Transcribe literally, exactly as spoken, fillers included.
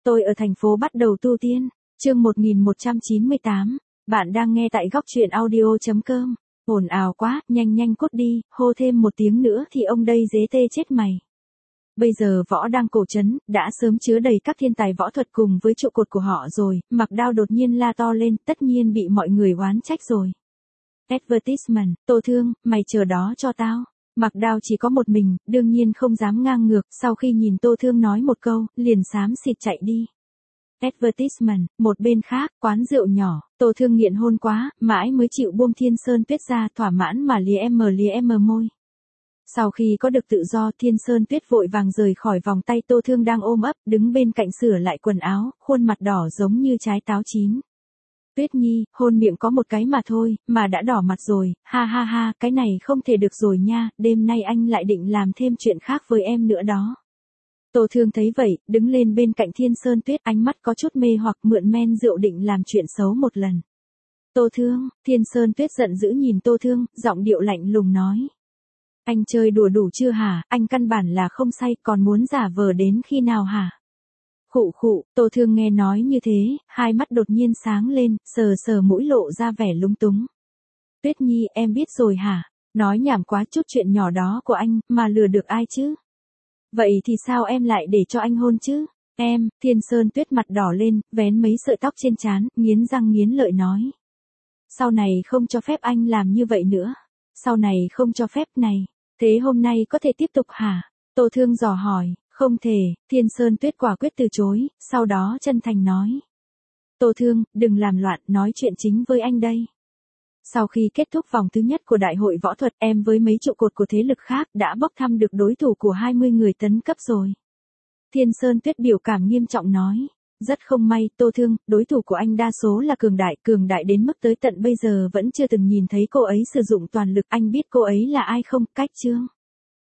Tôi ở thành phố bắt đầu tu tiên. Chương một nghìn một trăm chín mươi tám. Bạn đang nghe tại góc truyện audio chấm com. Ồn ào quá, nhanh nhanh cút đi, hô thêm một tiếng nữa thì ông đây dế tê chết mày. Bây giờ võ đang cổ trấn, đã sớm chứa đầy các thiên tài võ thuật cùng với trụ cột của họ rồi, Mặc Đao đột nhiên la to lên, tất nhiên bị mọi người oán trách rồi. Advertisement, Tô Thương, mày chờ đó cho tao. Mặc Đao chỉ có một mình, đương nhiên không dám ngang ngược, sau khi nhìn Tô Thương nói một câu, liền xám xịt chạy đi. Advertisement, một bên khác, quán rượu nhỏ, Tô Thương nghiện hôn quá, mãi mới chịu buông Thiên Sơn Tuyết ra, thỏa mãn mà lìa em mờ lìa em mờ môi. Sau khi có được tự do, Thiên Sơn Tuyết vội vàng rời khỏi vòng tay Tô Thương đang ôm ấp, đứng bên cạnh sửa lại quần áo, khuôn mặt đỏ giống như trái táo chín. Tuyết Nhi, hôn miệng có một cái mà thôi, mà đã đỏ mặt rồi, ha ha ha, cái này không thể được rồi nha, đêm nay anh lại định làm thêm chuyện khác với em nữa đó. Tô Thương thấy vậy, đứng lên bên cạnh Thiên Sơn Tuyết, ánh mắt có chút mê hoặc mượn men rượu định làm chuyện xấu một lần. Tô Thương, Thiên Sơn Tuyết giận dữ nhìn Tô Thương, giọng điệu lạnh lùng nói. Anh chơi đùa đủ chưa hả, anh căn bản là không say, còn muốn giả vờ đến khi nào hả? Khụ khụ, Tô Thương nghe nói như thế, hai mắt đột nhiên sáng lên, sờ sờ mũi lộ ra vẻ lúng túng. Tuyết Nhi, em biết rồi hả? Nói nhảm quá, chút chuyện nhỏ đó của anh, mà lừa được ai chứ? Vậy thì sao em lại để cho anh hôn chứ? Em, Thiên Sơn Tuyết mặt đỏ lên, vén mấy sợi tóc trên trán, nghiến răng nghiến lợi nói. Sau này không cho phép anh làm như vậy nữa. Sau này không cho phép này. Thế hôm nay có thể tiếp tục hả? Tô Thương dò hỏi. Không thể, Thiên Sơn Tuyết quả quyết từ chối, sau đó chân thành nói. Tô Thương, đừng làm loạn, nói chuyện chính với anh đây. Sau khi kết thúc vòng thứ nhất của đại hội võ thuật, em với mấy trụ cột của thế lực khác đã bốc thăm được đối thủ của hai mươi người tấn cấp rồi. Thiên Sơn Tuyết biểu cảm nghiêm trọng nói. Rất không may, Tô Thương, đối thủ của anh đa số là cường đại, cường đại đến mức tới tận bây giờ vẫn chưa từng nhìn thấy cô ấy sử dụng toàn lực, anh biết cô ấy là ai không, Cách Trương.